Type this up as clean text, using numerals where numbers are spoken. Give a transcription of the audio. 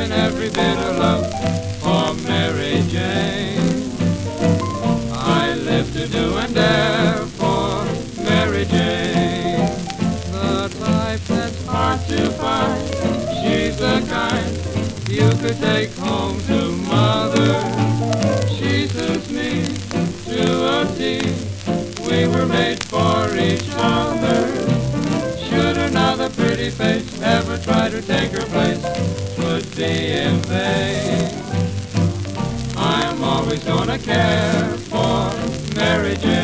giving every bit of love for Mary Jane. I live to do and dare for Mary Jane. The type that's hard to find, she's the kind you could take home to mother. She suits me to a T. We were made for each other. Should another pretty face ever try to take her place, 'twould be in vain. I'm always gonna care for Mary Jane.